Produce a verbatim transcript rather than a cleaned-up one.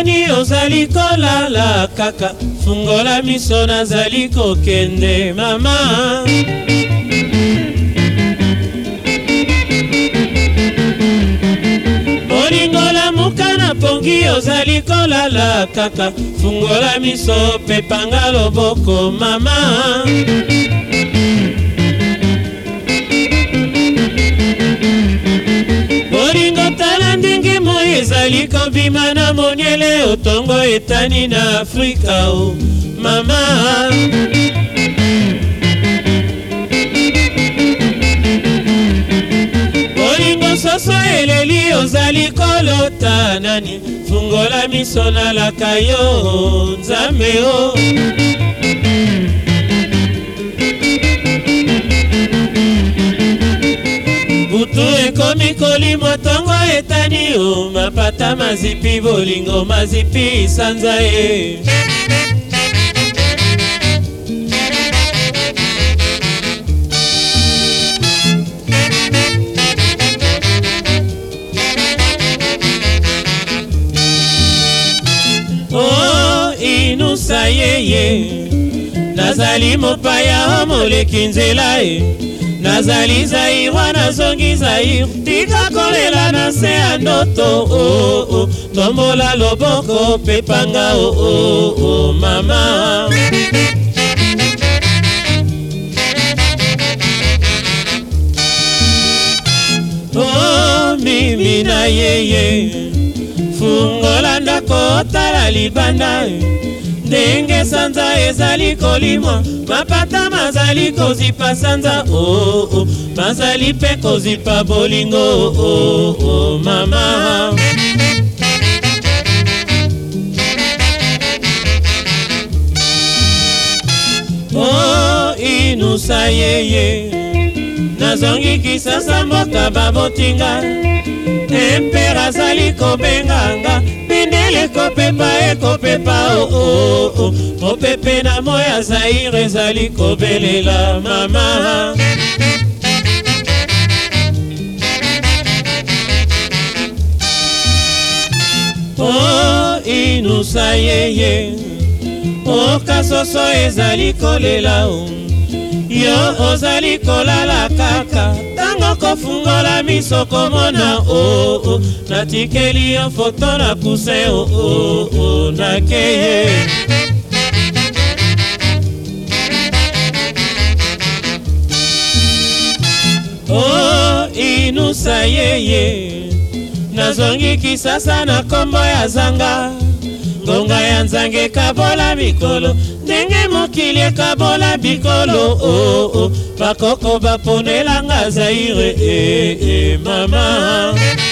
etani ozali kolala kaka fungola miso nazali kokende mama Bolingola mukana pongi ozali kolala kaka fungola miso pepanga loboko mama Bolingo tala ndenge moye ezali kobima na moniele otongo etani na Afrika o mama Bolingo soso eleli ozali kolota nani fungola miso na lakayo nzambe o Butu ekomi kolimwa tongo etani o mapata mazipi bolingo mazipi sanza e Oh inusa yeye nazali mopaya omoleki nzela e Nazali zairwa nazongi zair Tika kolela na se ya ndoto oh, oh. Tombola loboko pepanga oh, oh, oh, mama Oh mimi na yeye Fungola ndako tala libanda Ndenge sanza ezali kolimwa Mapata mazali kozipa sanza oh oh Mazali pe kozipa bolingo oh oh mama Oh inusa yeye Nazongi kisasa mboka babotinga Empera zali kobenganga Bindele kopepa e kopepa oh oh oh Mopepe na moya zaire zali kobelela mama Oh inusa yeye Oh kasoso ezali kolela oh Yo ozali kolala kaka Tango kofungola miso komona oh oh Natikeli yo foto na kuse oh oh oh Nakeye Oh inusa yeye Nazongi kisasa na kombo ya zanga Ngonga ya nzange kabola mikolo Ndenge mokili kabola bikolo oh oh Bakoko baponelanga zaire eh eh mama